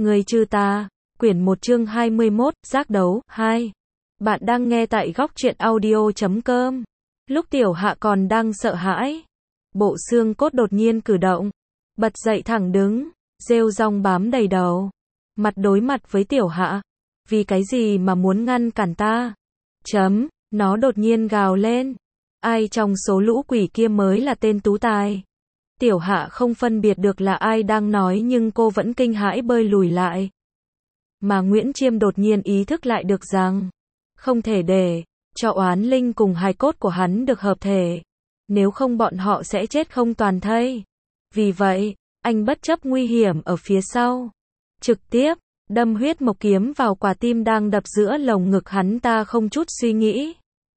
Người trừ tà, quyển 1 chương 21, giác đấu, 2. Bạn đang nghe tại góc truyện audio.com. Lúc Tiểu Hạ còn đang sợ hãi, bộ xương cốt đột nhiên cử động, bật dậy thẳng đứng, rêu rong bám đầy đầu, mặt đối mặt với Tiểu Hạ. Vì cái gì mà muốn ngăn cản ta? Nó đột nhiên gào lên. Ai trong số lũ quỷ kia mới là tên tú tài? Tiểu Hạ không phân biệt được là ai đang nói nhưng cô vẫn kinh hãi bơi lùi lại. Mà Nguyễn Chiêm đột nhiên ý thức lại được rằng, không thể để cho oán linh cùng hài cốt của hắn được hợp thể. Nếu không bọn họ sẽ chết không toàn thây. Vì vậy, anh bất chấp nguy hiểm ở phía sau, trực tiếp đâm huyết mộc kiếm vào quả tim đang đập giữa lồng ngực hắn ta không chút suy nghĩ.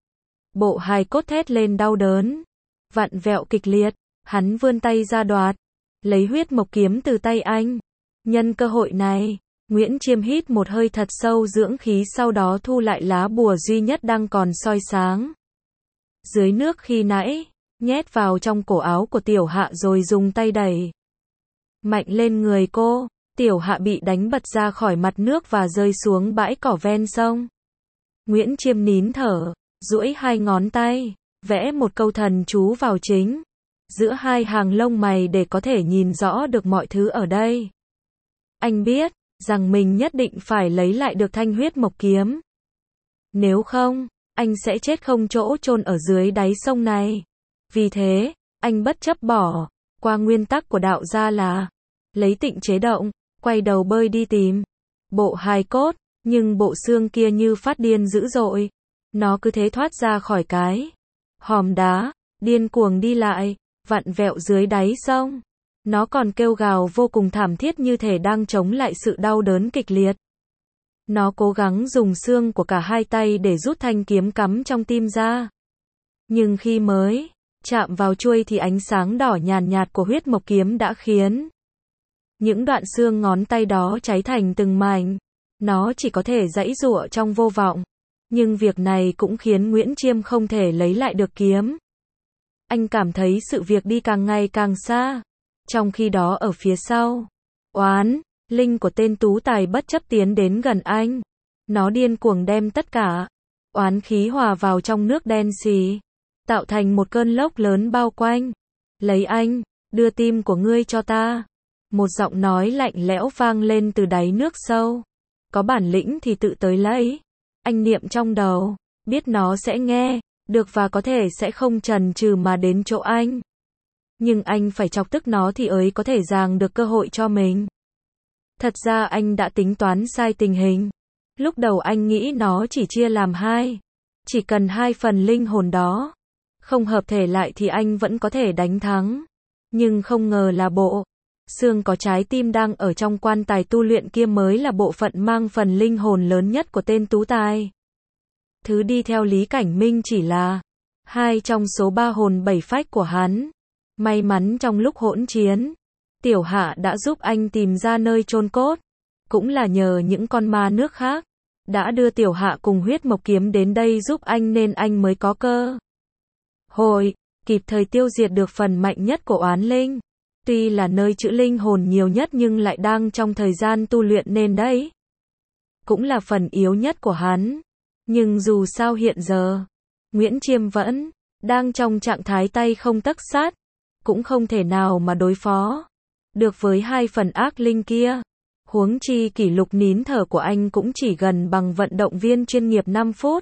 Bộ hài cốt thét lên đau đớn, vặn vẹo kịch liệt, hắn vươn tay ra đoạt, lấy huyết mộc kiếm từ tay anh. Nhân cơ hội này, Nguyễn Chiêm hít một hơi thật sâu dưỡng khí, sau đó thu lại lá bùa duy nhất đang còn soi sáng dưới nước khi nãy, nhét vào trong cổ áo của Tiểu Hạ rồi dùng tay đẩy mạnh lên người cô. Tiểu Hạ bị đánh bật ra khỏi mặt nước và rơi xuống bãi cỏ ven sông. Nguyễn Chiêm nín thở, duỗi hai ngón tay, vẽ một câu thần chú vào chính giữa hai hàng lông mày để có thể nhìn rõ được mọi thứ ở đây. Anh biết rằng mình nhất định phải lấy lại được thanh huyết mộc kiếm. Nếu không, anh sẽ chết không chỗ chôn ở dưới đáy sông này. Vì thế, anh bất chấp bỏ qua nguyên tắc của đạo gia là lấy tịnh chế động, quay đầu bơi đi tìm bộ hài cốt, nhưng bộ xương kia như phát điên dữ dội. Nó cứ thế thoát ra khỏi cái hòm đá, điên cuồng đi lại, vặn vẹo dưới đáy sông. Nó còn kêu gào vô cùng thảm thiết như thể đang chống lại sự đau đớn kịch liệt. Nó cố gắng dùng xương của cả hai tay để rút thanh kiếm cắm trong tim ra. Nhưng khi mới chạm vào chuôi thì ánh sáng đỏ nhàn nhạt của huyết mộc kiếm đã khiến những đoạn xương ngón tay đó cháy thành từng mảnh. Nó chỉ có thể giãy giụa trong vô vọng. Nhưng việc này cũng khiến Nguyễn Chiêm không thể lấy lại được kiếm. Anh cảm thấy sự việc đi càng ngày càng xa. Trong khi đó ở phía sau, oán linh của tên tú tài bất chấp tiến đến gần anh. Nó điên cuồng đem tất cả oán khí hòa vào trong nước đen xì, tạo thành một cơn lốc lớn bao quanh. Lấy anh, đưa tim của ngươi cho ta. Một giọng nói lạnh lẽo vang lên từ đáy nước sâu. Có bản lĩnh thì tự tới lấy. Anh niệm trong đầu, biết nó sẽ nghe được và có thể sẽ không chần chừ mà đến chỗ anh. Nhưng anh phải chọc tức nó thì ấy có thể giằng được cơ hội cho mình. Thật ra anh đã tính toán sai tình hình. Lúc đầu anh nghĩ nó chỉ chia làm hai. Chỉ cần hai phần linh hồn đó không hợp thể lại thì anh vẫn có thể đánh thắng. Nhưng không ngờ là bộ xương có trái tim đang ở trong quan tài tu luyện kia mới là bộ phận mang phần linh hồn lớn nhất của tên tú tài. Thứ đi theo Lý Cảnh Minh chỉ là hai trong số 3 hồn 7 phách của hắn. May mắn trong lúc hỗn chiến, Tiểu Hạ đã giúp anh tìm ra nơi chôn cốt. Cũng là nhờ những con ma nước khác đã đưa Tiểu Hạ cùng huyết mộc kiếm đến đây giúp anh nên anh mới có cơ hội kịp thời tiêu diệt được phần mạnh nhất của oán linh. Tuy là nơi trữ linh hồn nhiều nhất nhưng lại đang trong thời gian tu luyện nên đấy cũng là phần yếu nhất của hắn. Nhưng dù sao hiện giờ, Nguyễn Chiêm vẫn đang trong trạng thái tay không tấc sắt, cũng không thể nào mà đối phó được với hai phần ác linh kia. Huống chi kỷ lục nín thở của anh cũng chỉ gần bằng vận động viên chuyên nghiệp 5 phút.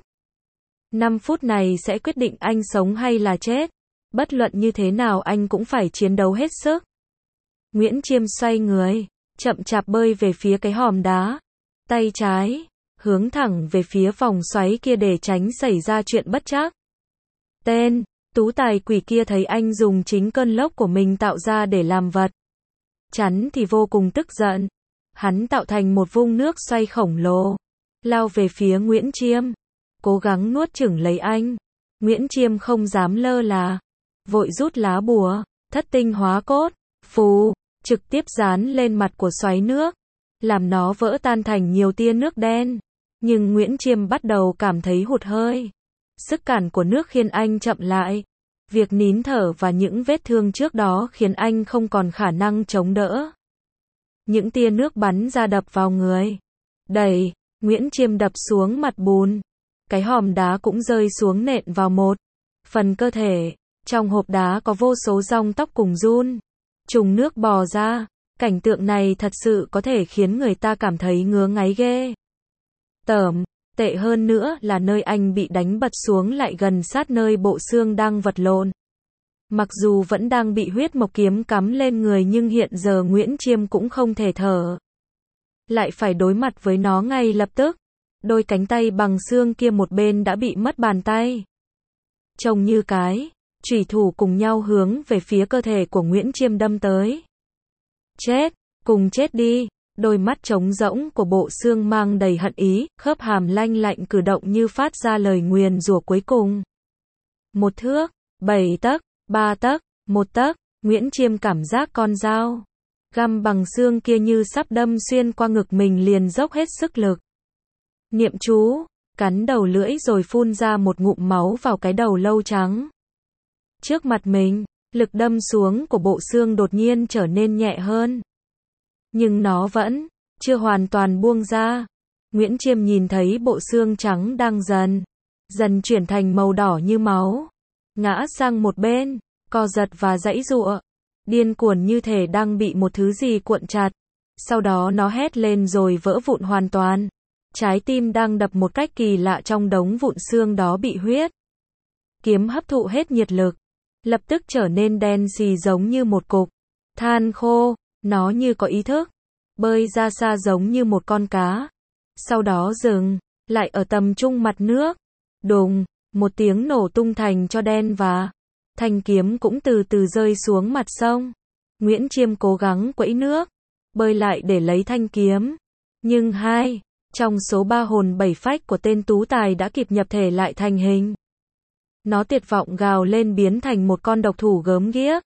5 phút này sẽ quyết định anh sống hay là chết. Bất luận như thế nào anh cũng phải chiến đấu hết sức. Nguyễn Chiêm xoay người, chậm chạp bơi về phía cái hòm đá. Tay trái hướng thẳng về phía vòng xoáy kia để tránh xảy ra chuyện bất trắc. Tên tú tài quỷ kia thấy anh dùng chính cơn lốc của mình tạo ra để làm vật chắn thì vô cùng tức giận. Hắn tạo thành một vung nước xoay khổng lồ, lao về phía Nguyễn Chiêm, cố gắng nuốt chửng lấy anh. Nguyễn Chiêm không dám lơ là, vội rút lá bùa thất tinh hóa cốt phù, trực tiếp dán lên mặt của xoáy nước, làm nó vỡ tan thành nhiều tia nước đen. Nhưng Nguyễn Chiêm bắt đầu cảm thấy hụt hơi. Sức cản của nước khiến anh chậm lại. Việc nín thở và những vết thương trước đó khiến anh không còn khả năng chống đỡ. Những tia nước bắn ra đập vào người. Đẩy, Nguyễn Chiêm đập xuống mặt bùn. Cái hòm đá cũng rơi xuống nện vào một phần cơ thể. Trong hộp đá có vô số dong tóc cùng giun trùng nước bò ra. Cảnh tượng này thật sự có thể khiến người ta cảm thấy ngứa ngáy ghê tởm. Tệ hơn nữa là nơi anh bị đánh bật xuống lại gần sát nơi bộ xương đang vật lộn. Mặc dù vẫn đang bị huyết mộc kiếm cắm lên người nhưng hiện giờ Nguyễn Chiêm cũng không thể thở. Lại phải đối mặt với nó ngay lập tức. Đôi cánh tay bằng xương kia một bên đã bị mất bàn tay. Trông như cái chủy thủ cùng nhau hướng về phía cơ thể của Nguyễn Chiêm đâm tới. Chết, cùng chết đi. Đôi mắt trống rỗng của bộ xương mang đầy hận ý, khớp hàm lanh lạnh cử động như phát ra lời nguyền rủa cuối cùng. 1 thước, 7 tấc, 3 tấc, 1 tấc, Nguyễn Chiêm cảm giác con dao găm bằng xương kia như sắp đâm xuyên qua ngực mình liền dốc hết sức lực. Niệm chú, cắn đầu lưỡi rồi phun ra một ngụm máu vào cái đầu lâu trắng. Trước mặt mình, lực đâm xuống của bộ xương đột nhiên trở nên nhẹ hơn. Nhưng nó vẫn chưa hoàn toàn buông ra. Nguyễn Chiêm nhìn thấy bộ xương trắng đang dần chuyển thành màu đỏ như máu. Ngã sang một bên, co giật và giãy giụa. Điên cuồng như thể đang bị một thứ gì cuộn chặt. Sau đó nó hét lên rồi vỡ vụn hoàn toàn. Trái tim đang đập một cách kỳ lạ trong đống vụn xương đó bị huyết kiếm hấp thụ hết nhiệt lực. Lập tức trở nên đen xì giống như một cục than khô. Nó như có ý thức, bơi ra xa giống như một con cá. Sau đó dừng lại ở tầm trung mặt nước. Đùng, một tiếng nổ tung thành tro đen và thanh kiếm cũng từ từ rơi xuống mặt sông. Nguyễn Chiêm cố gắng quẫy nước, bơi lại để lấy thanh kiếm. Nhưng trong số 3 hồn 7 phách của tên tú tài đã kịp nhập thể lại thành hình. Nó tuyệt vọng gào lên biến thành một con độc thủ gớm ghiếc.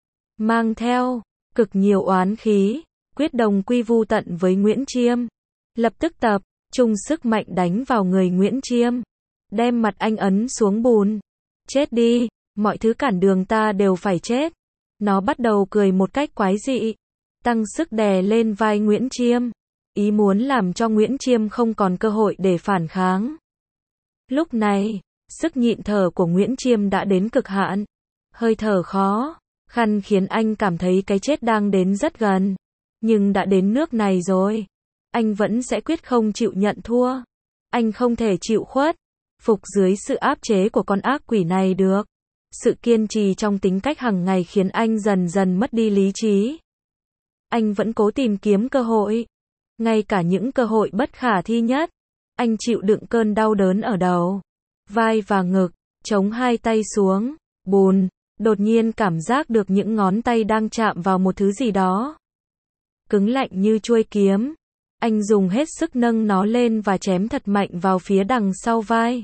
Mang theo cực nhiều oán khí, quyết đồng quy vu tận với Nguyễn Chiêm. Lập tức tập trung sức mạnh đánh vào người Nguyễn Chiêm. Đem mặt anh ấn xuống bùn. Chết đi, mọi thứ cản đường ta đều phải chết. Nó bắt đầu cười một cách quái dị. Tăng sức đè lên vai Nguyễn Chiêm. Ý muốn làm cho Nguyễn Chiêm không còn cơ hội để phản kháng. Lúc này, sức nhịn thở của Nguyễn Chiêm đã đến cực hạn. Hơi thở khó khăn khiến anh cảm thấy cái chết đang đến rất gần. Nhưng đã đến nước này rồi. Anh vẫn sẽ quyết không chịu nhận thua. Anh không thể chịu khuất phục dưới sự áp chế của con ác quỷ này được. Sự kiên trì trong tính cách hàng ngày khiến anh dần mất đi lý trí. Anh vẫn cố tìm kiếm cơ hội. Ngay cả những cơ hội bất khả thi nhất. Anh chịu đựng cơn đau đớn ở đầu, vai và ngực, chống hai tay xuống bùn. Đột nhiên cảm giác được những ngón tay đang chạm vào một thứ gì đó cứng lạnh như chuôi kiếm. Anh dùng hết sức nâng nó lên và chém thật mạnh vào phía đằng sau vai.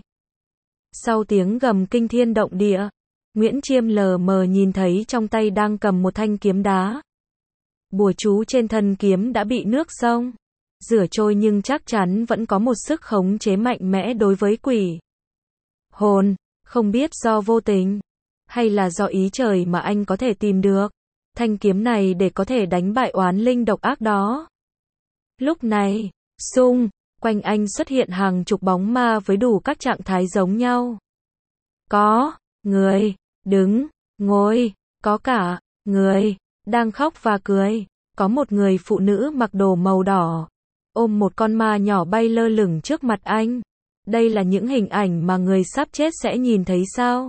Sau tiếng gầm kinh thiên động địa, Nguyễn Chiêm lờ mờ nhìn thấy trong tay đang cầm một thanh kiếm đá. Bùa chú trên thân kiếm đã bị nước sông rửa trôi nhưng chắc chắn vẫn có một sức khống chế mạnh mẽ đối với quỷ hồn. Không biết do vô tình hay là do ý trời mà anh có thể tìm được thanh kiếm này để có thể đánh bại oán linh độc ác đó. Lúc này, xung quanh anh xuất hiện hàng chục bóng ma với đủ các trạng thái giống nhau. Có người đứng, ngồi, có cả người đang khóc và cười. Có một người phụ nữ mặc đồ màu đỏ ôm một con ma nhỏ bay lơ lửng trước mặt anh. Đây là những hình ảnh mà người sắp chết sẽ nhìn thấy sao?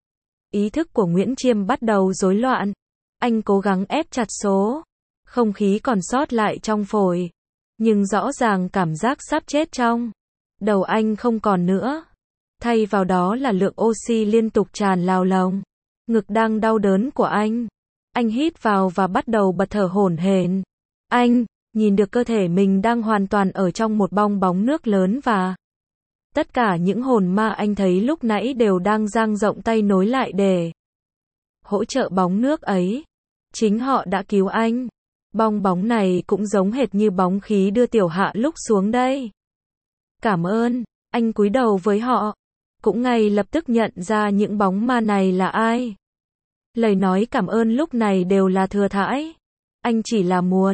Ý thức của Nguyễn Chiêm bắt đầu rối loạn. Anh cố gắng ép chặt số không khí còn sót lại trong phổi. Nhưng rõ ràng cảm giác sắp chết trong đầu anh không còn nữa. Thay vào đó là lượng oxy liên tục tràn vào lồng ngực đang đau đớn của anh. Anh hít vào và bắt đầu bật thở hổn hển. Anh nhìn được cơ thể mình đang hoàn toàn ở trong một bong bóng nước lớn và tất cả những hồn ma anh thấy lúc nãy đều đang dang rộng tay nối lại để hỗ trợ bóng nước ấy. Chính họ đã cứu anh. Bong bóng này cũng giống hệt như bóng khí đưa Tiểu Hạ lúc xuống đây. Cảm ơn, anh cúi đầu với họ. Cũng ngay lập tức nhận ra những bóng ma này là ai. Lời nói cảm ơn lúc này đều là thừa thãi. Anh chỉ là muốn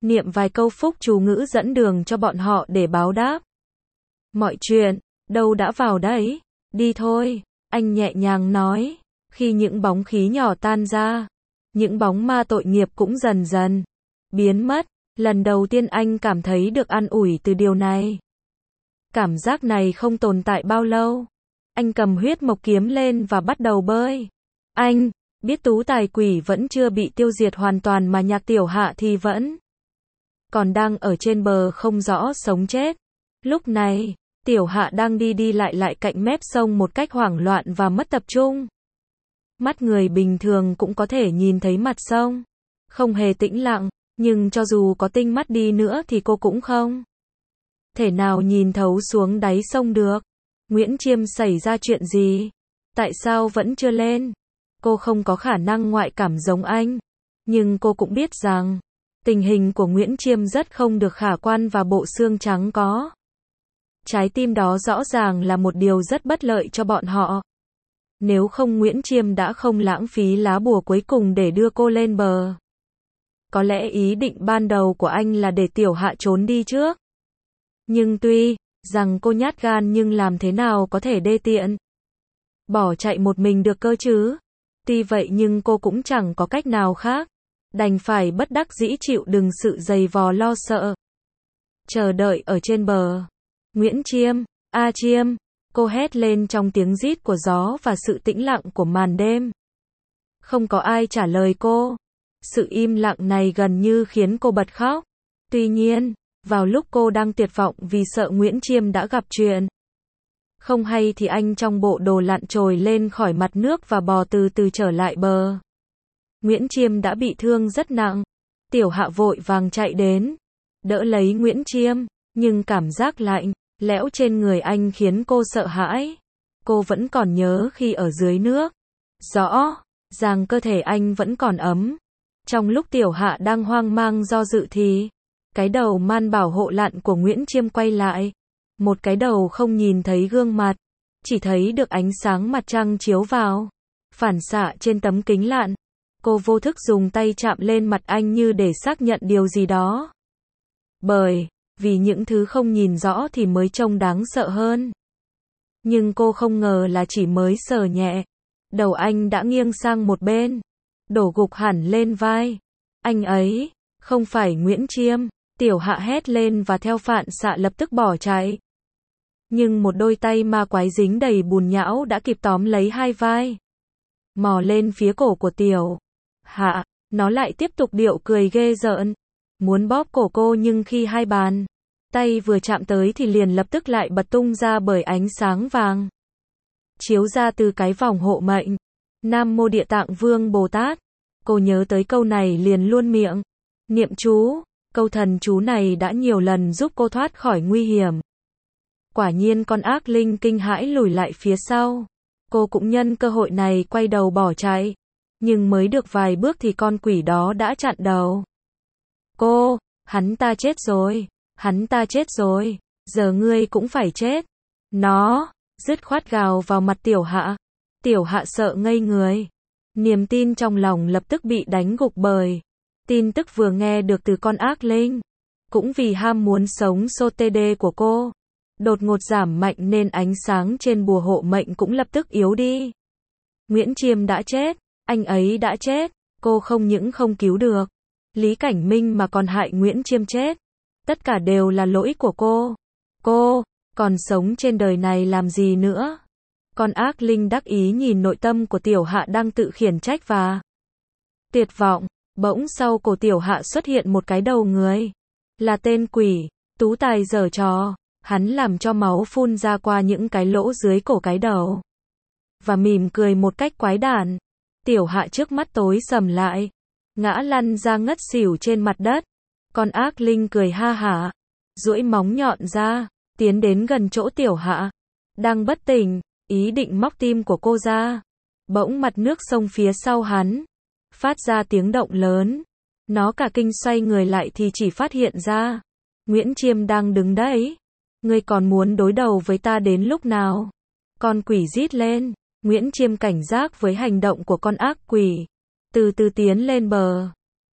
niệm vài câu phúc chú ngữ dẫn đường cho bọn họ để báo đáp. Mọi chuyện, đâu đã vào đấy, đi thôi, anh nhẹ nhàng nói, khi những bóng khí nhỏ tan ra, những bóng ma tội nghiệp cũng dần dần biến mất, lần đầu tiên anh cảm thấy được an ủi từ điều này. Cảm giác này không tồn tại bao lâu. Anh cầm huyết mộc kiếm lên và bắt đầu bơi. Anh biết tú tài quỷ vẫn chưa bị tiêu diệt hoàn toàn mà Nhạc Tiểu Hạ thì vẫn còn đang ở trên bờ không rõ sống chết. Lúc này, Tiểu Hạ đang đi đi lại lại cạnh mép sông một cách hoảng loạn và mất tập trung. Mắt người bình thường cũng có thể nhìn thấy mặt sông không hề tĩnh lặng, nhưng cho dù có tinh mắt đi nữa thì cô cũng không thể nào nhìn thấu xuống đáy sông được. Nguyễn Chiêm xảy ra chuyện gì? Tại sao vẫn chưa lên? Cô không có khả năng ngoại cảm giống anh, nhưng cô cũng biết rằng tình hình của Nguyễn Chiêm rất không được khả quan và bộ xương trắng có trái tim đó rõ ràng là một điều rất bất lợi cho bọn họ. Nếu không Nguyễn Chiêm đã không lãng phí lá bùa cuối cùng để đưa cô lên bờ. Có lẽ ý định ban đầu của anh là để Tiểu Hạ trốn đi trước. Nhưng tuy rằng cô nhát gan nhưng làm thế nào có thể đê tiện bỏ chạy một mình được cơ chứ. Tuy vậy nhưng cô cũng chẳng có cách nào khác, đành phải bất đắc dĩ chịu đựng sự giày vò lo sợ. Chờ đợi ở trên bờ. Nguyễn Chiêm, A Chiêm, cô hét lên trong tiếng rít của gió và sự tĩnh lặng của màn đêm. Không có ai trả lời cô. Sự im lặng này gần như khiến cô bật khóc. Tuy nhiên, vào lúc cô đang tuyệt vọng vì sợ Nguyễn Chiêm đã gặp chuyện không hay thì anh trong bộ đồ lặn trồi lên khỏi mặt nước và bò từ từ trở lại bờ. Nguyễn Chiêm đã bị thương rất nặng. Tiểu Hạ vội vàng chạy đến, đỡ lấy Nguyễn Chiêm, nhưng cảm giác lạnh lẽo trên người anh khiến cô sợ hãi. Cô vẫn còn nhớ khi ở dưới nước, rõ ràng cơ thể anh vẫn còn ấm. Trong lúc Tiểu Hạ đang hoang mang do dự thì cái đầu man bảo hộ lặn của Nguyễn Chiêm quay lại. Một cái đầu không nhìn thấy gương mặt, chỉ thấy được ánh sáng mặt trăng chiếu vào, phản xạ trên tấm kính lặn. Cô vô thức dùng tay chạm lên mặt anh như để xác nhận điều gì đó. Bởi vì những thứ không nhìn rõ thì mới trông đáng sợ hơn. Nhưng cô không ngờ là chỉ mới sờ nhẹ, đầu anh đã nghiêng sang một bên, đổ gục hẳn lên vai. Anh ấy, không phải Nguyễn Chiêm. Tiểu Hạ hét lên và theo phản xạ lập tức bỏ chạy. Nhưng một đôi tay ma quái dính đầy bùn nhão đã kịp tóm lấy hai vai, mò lên phía cổ của Tiểu Hạ. Nó lại tiếp tục điệu cười ghê rợn, muốn bóp cổ cô, nhưng khi hai bàn tay vừa chạm tới thì liền lập tức lại bật tung ra bởi ánh sáng vàng chiếu ra từ cái vòng hộ mệnh. Nam Mô Địa Tạng Vương Bồ Tát. Cô nhớ tới câu này liền luôn miệng niệm chú. Câu thần chú này đã nhiều lần giúp cô thoát khỏi nguy hiểm. Quả nhiên con ác linh kinh hãi lùi lại phía sau. Cô cũng nhân cơ hội này quay đầu bỏ chạy. Nhưng mới được vài bước thì con quỷ đó đã chặn đầu cô. Hắn ta chết rồi. Hắn ta chết rồi. Giờ ngươi cũng phải chết. Nó dứt khoát gào vào mặt Tiểu Hạ. Tiểu Hạ sợ ngây người. Niềm tin trong lòng lập tức bị đánh gục bởi tin tức vừa nghe được từ con ác linh. Cũng vì ham muốn sống SOTD của cô đột ngột giảm mạnh nên ánh sáng trên bùa hộ mệnh cũng lập tức yếu đi. Nguyễn Chiêm đã chết. Anh ấy đã chết. Cô không những không cứu được Lý Cảnh Minh mà còn hại Nguyễn Chiêm chết. Tất cả đều là lỗi của cô. Cô còn sống trên đời này làm gì nữa? Con ác linh đắc ý nhìn nội tâm của Tiểu Hạ đang tự khiển trách và tuyệt vọng. Bỗng sau cổ Tiểu Hạ xuất hiện một cái đầu người. Là tên quỷ. Tú tài giở trò. Hắn làm cho máu phun ra qua những cái lỗ dưới cổ cái đầu. Và mỉm cười một cách quái đản. Tiểu Hạ trước mắt tối sầm lại. Ngã lăn ra ngất xỉu trên mặt đất. Con ác linh cười ha hả. Duỗi móng nhọn ra. Tiến đến gần chỗ Tiểu Hạ. Đang bất tỉnh. Ý định móc tim của cô ra. Bỗng mặt nước sông phía sau hắn phát ra tiếng động lớn. Nó cả kinh xoay người lại thì chỉ phát hiện ra Nguyễn Chiêm đang đứng đấy. Ngươi còn muốn đối đầu với ta đến lúc nào? Con quỷ rít lên. Nguyễn Chiêm cảnh giác với hành động của con ác quỷ. Từ từ tiến lên bờ.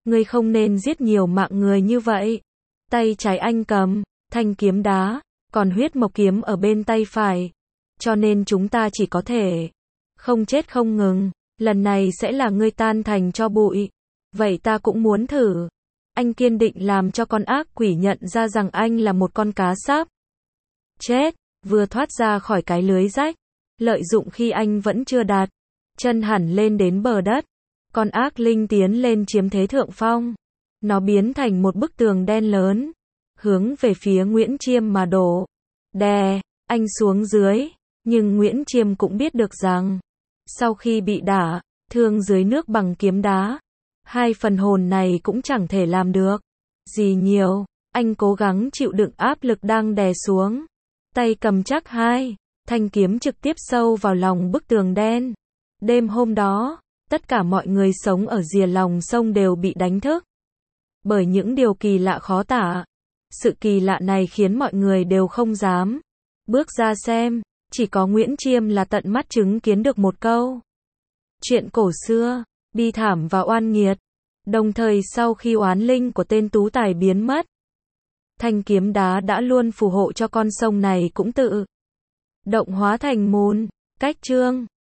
Ngươi không nên giết nhiều mạng người như vậy. Tay trái anh cầm thanh kiếm đá, còn huyết mộc kiếm ở bên tay phải. Cho nên chúng ta chỉ có thể không chết không ngừng. Lần này sẽ là ngươi tan thành tro bụi. Vậy ta cũng muốn thử. Anh kiên định làm cho con ác quỷ nhận ra rằng anh là một con cá sắp chết, vừa thoát ra khỏi cái lưới rách. Lợi dụng khi anh vẫn chưa đạt chân hẳn lên đến bờ đất, con ác linh tiến lên chiếm thế thượng phong. Nó biến thành một bức tường đen lớn, hướng về phía Nguyễn Chiêm mà đổ. Đè anh xuống dưới, nhưng Nguyễn Chiêm cũng biết được rằng, sau khi bị đả thương dưới nước bằng kiếm đá, hai phần hồn này cũng chẳng thể làm được gì nhiều. Anh cố gắng chịu đựng áp lực đang đè xuống. Tay cầm chắc hai thanh kiếm trực tiếp sâu vào lòng bức tường đen. Đêm hôm đó, tất cả mọi người sống ở rìa lòng sông đều bị đánh thức bởi những điều kỳ lạ khó tả. Sự kỳ lạ này khiến mọi người đều không dám bước ra xem. Chỉ có Nguyễn Chiêm là tận mắt chứng kiến được một câu chuyện cổ xưa, bi thảm và oan nghiệt. Đồng thời sau khi oán linh của tên tú tài biến mất, thanh kiếm đá đã luôn phù hộ cho con sông này cũng tự động hóa thành môn. Cách chương